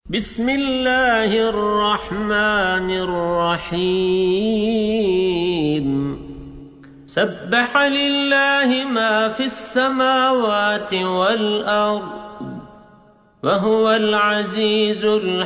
بسم الله الرحمن الرحيم سبح لله ما في السماوات والأرض وهو العزيز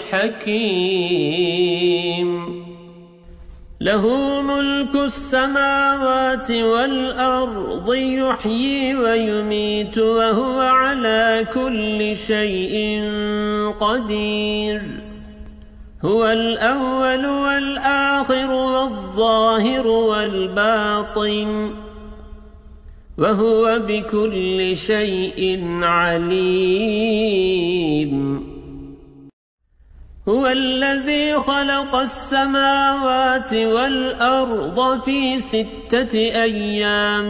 الحكيم له ملك السماوات والأرض يحيي ويميت وهو على كل شيء قدير هو الأول والآخر والظاهر والباطن وهو بكل شيء عليم هو الذي خلق السماوات والأرض في 6 أيام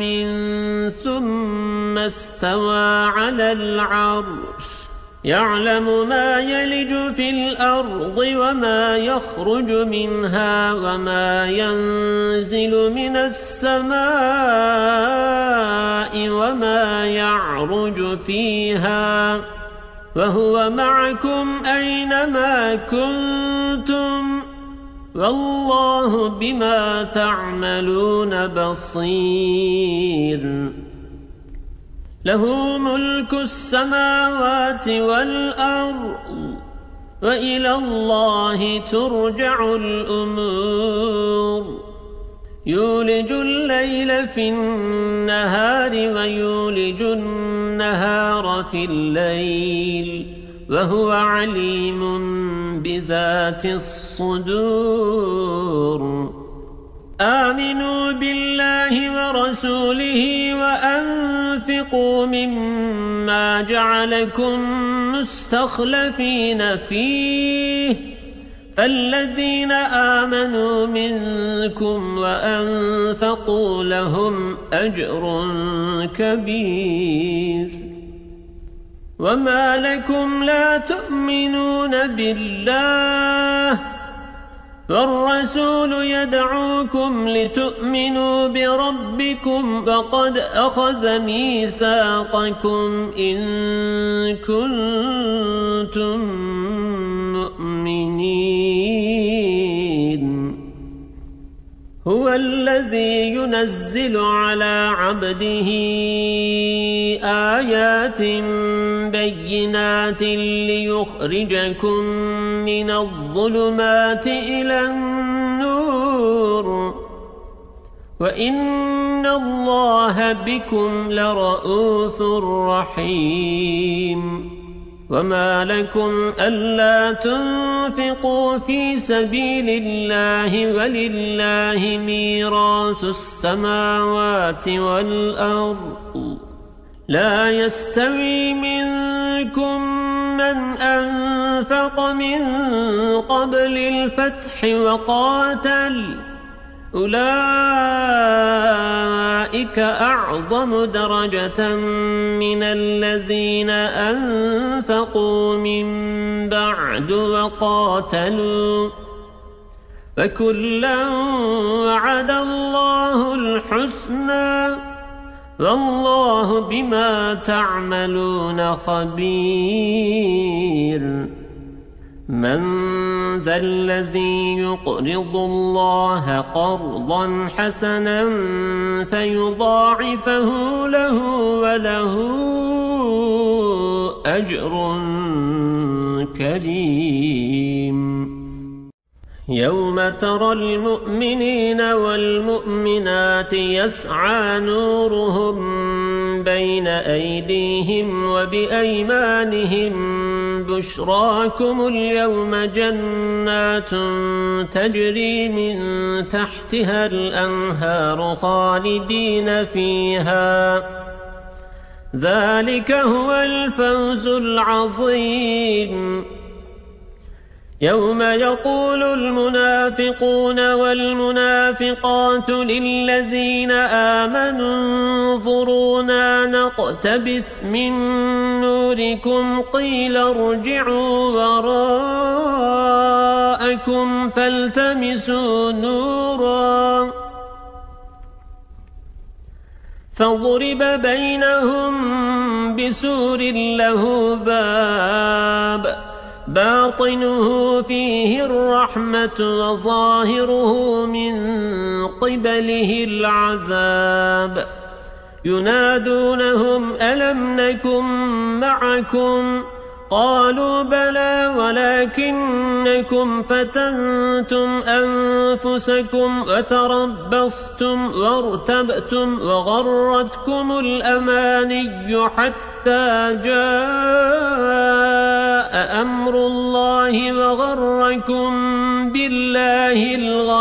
ثم استوى على العرش يعلم ما يلج في الأرض وما يخرج منها وما ينزل من السماء وما يعرج فيها وهو معكم أينما كنتم والله بما تعملون بصير له ملك السماوات والأرض وإلى الله ترجع الأمور يولج الليل في النهار ويولج النهار في الليل وهو عليم بذات الصدور آمنوا بالله ورسوله وأنفقوا مما جعلكم مستخلفين فيه فالذين آمنوا منكم وأنفقوا لهم أجر كبير وما لكم لا تؤمنون بالله والرسول يدعوكم لتؤمنوا بربكم وقد أخذ ميثاقكم إن كنتم مؤمنين هو الذي ينزل على عبده آيات بينات ليخرجكم من الظلمات إلى النور وإن الله بكم لرؤوف رحيم وما لكم ألا تنفقوا في سبيل الله ولله ميراث السماوات والأرض لا يستوي منكم من أنفق من قبل الفتح وقاتل أولئك أعظم درجة من الذين أنفقوا من بعد وقاتلوا فكلا وعد الله الحسنى والله بما تعملون خبير من ذا الذي يقرض الله قرضا حسنا فيضاعفه له وله أجر كريم يوم ترى المؤمنين والمؤمنات يسعى نورهم بين أيديهم وبأيمانهم بشراكم اليوم جنات تجري من تحتها الأنهار خالدين فيها ذلك هو الفوز العظيم يوم يقول المنافقون والمنافقات للذين آمنوا انظرونا نقتبس من نوركم قيل ارجعوا وراءكم فالتمسوا نورا فضرب بينهم بسور له باطنه فيه الرحمة وظاهره من قبله العذاب ينادونهم ألم نكن معكم قالوا بلى ولكنكم فتنتم أنفسكم وتربصتم وارتبتم وغرتكم الأماني حتى جاء أمر الله وغركم بالله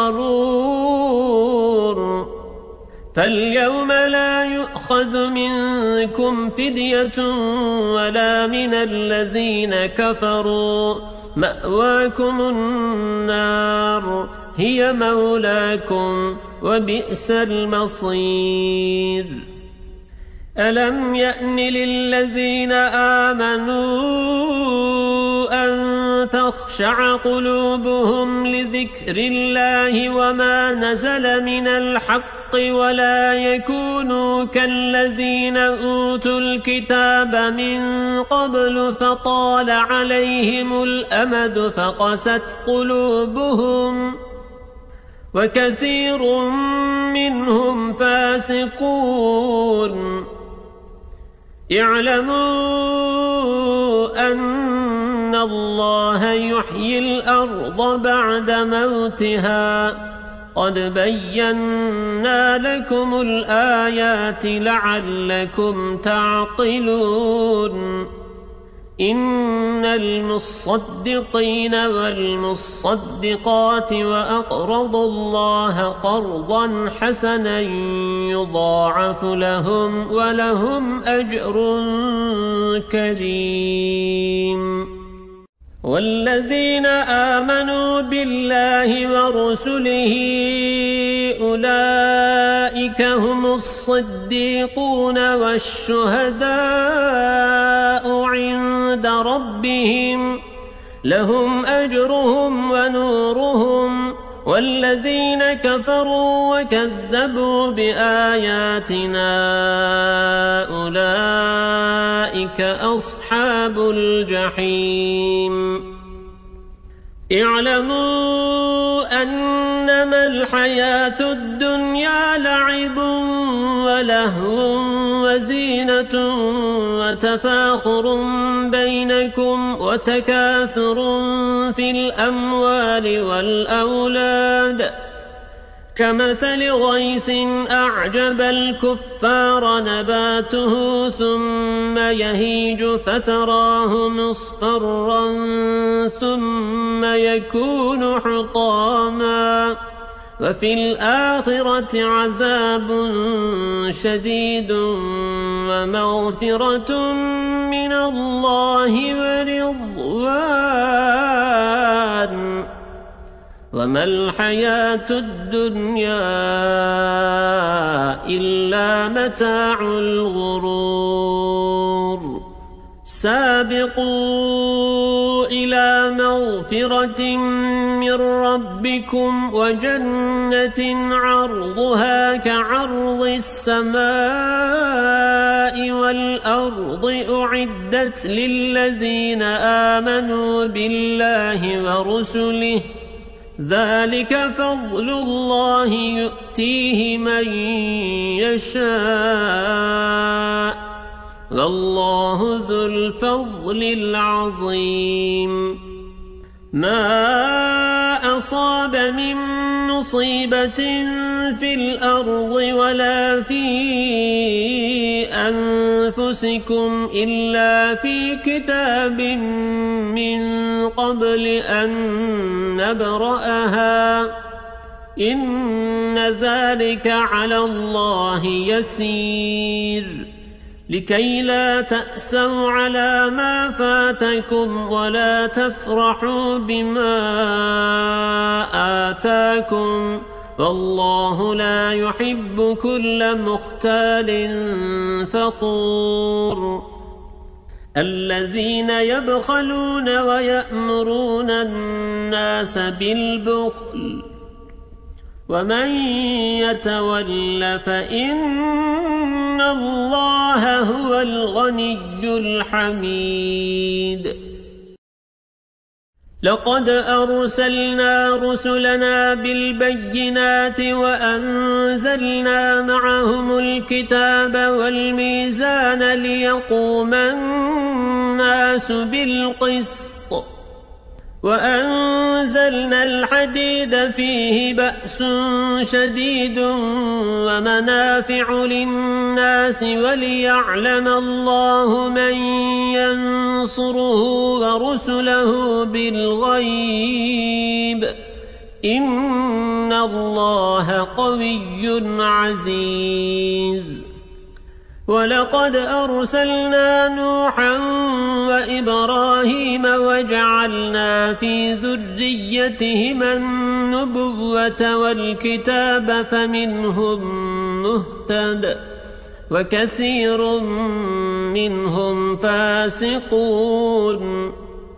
الغرور فاليوم لا يؤخذ منكم فدية ولا من الذين كفروا مأواكم النار هي مولاكم وبئس المصير ألم يأن للذين آمنوا أن تخشع قلوبهم لذكر الله وما نزل من الحق ولا يكونوا كالذين أوتوا الكتاب من قبل فطال عليهم الأمد فقست قلوبهم وكثير منهم فاسقون اعلموا أن الله يحيي الأرض بعد موتها قد بينا لكم الآيات لعلكم تعقلون إن المصدقين والمصدقات وأقرضوا الله قرضا حسنا يضاعف لهم ولهم أجر كريم والذين آمنوا بالله ورسله أولئك هم الصديقون والشهداء عند ربهم لهم أجرهم ونورهم والذين كفروا وكذبوا بآياتنا أولئك أصحاب الجحيم اعلموا أنما الحياة الدنيا لعب ولهو وزينة وتفاخر بينكم وتكاثر في الأموال والأولاد كمثل غيث أعجب الكفار نباته ثم يهيج فتراه مصفرا ثم يكون حطاما وفي الآخرة عذاب شديد ومغفرة من الله ورضوان وما الحياة الدنيا إلا متاع الغرور سابقوا إلى مغفرة من ربكم وجنة عرضها كعرض السماء والأرض أعدت للذين آمنوا بالله ورسله ذلك فضل الله يؤتيه من يشاء والله ذو الفضل العظيم ما أصاب من مصيبة في الأرض ولا في أنفسكم إلا في كتاب من قبل أن نبرأها إن ذلك على الله يسير لكي لا تأسوا على ما فاتكم ولا تفرحوا بما آتاكم والله لا يحب كل مختال فخور الذين يبخلون ويأمرون الناس بالبخل ومن يتول فإن الله هو الغني الحميد لقد أرسلنا رسلنا بالبينات وأنزلنا معهم الكتاب والميزان ليقوم الناس بالقسط وأنزلنا الحديد فيه بأس شديد ومنافع للناس وليعلم الله من ينصره ورسله بالغيب إن الله قوي عزيز ولقد أرسلنا نوحا وإبراهيم وجعلنا في ذريتهما النبوة والكتاب فمنهم مهتد وكثير منهم فاسقون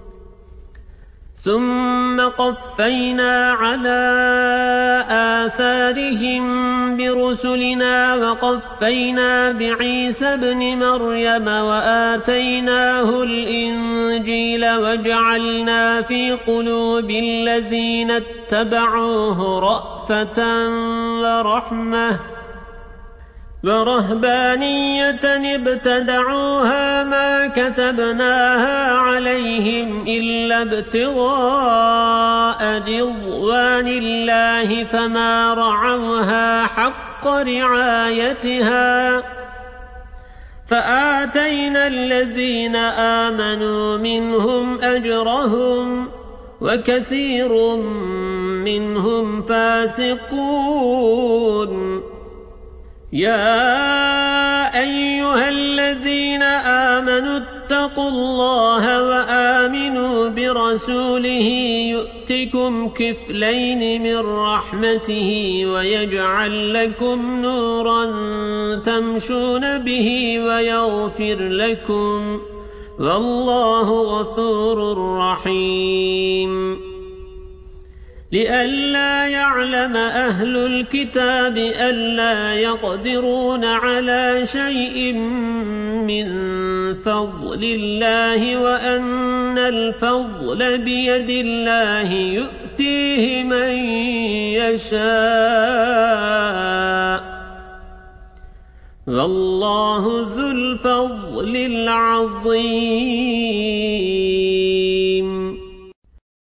ثم قفينا على آثارهم برسلنا وقفينا بعيسى ابن مريم وآتيناه الإنجيل وجعلنا في قلوب الذين اتبعوه رأفة ورحمة ورهبانية ابتدعوها ما كتبناها عليهم إلا ابتغاء رضوان الله فما رعوها حق رعايتها فآتينا الذين آمنوا منهم أجرهم وكثير منهم فاسقون يا أيها الذين آمنوا اتقوا الله وآمنوا برسوله يؤتكم كفلين من رحمته ويجعل لكم نورا تمشون به ويغفر لكم والله غفور رحيم لئلا يعلم أهل الكتاب ألا يقدرون على شيء من فضل الله وأن الفضل بيد الله يؤتيه من يشاء والله ذو الفضل العظيم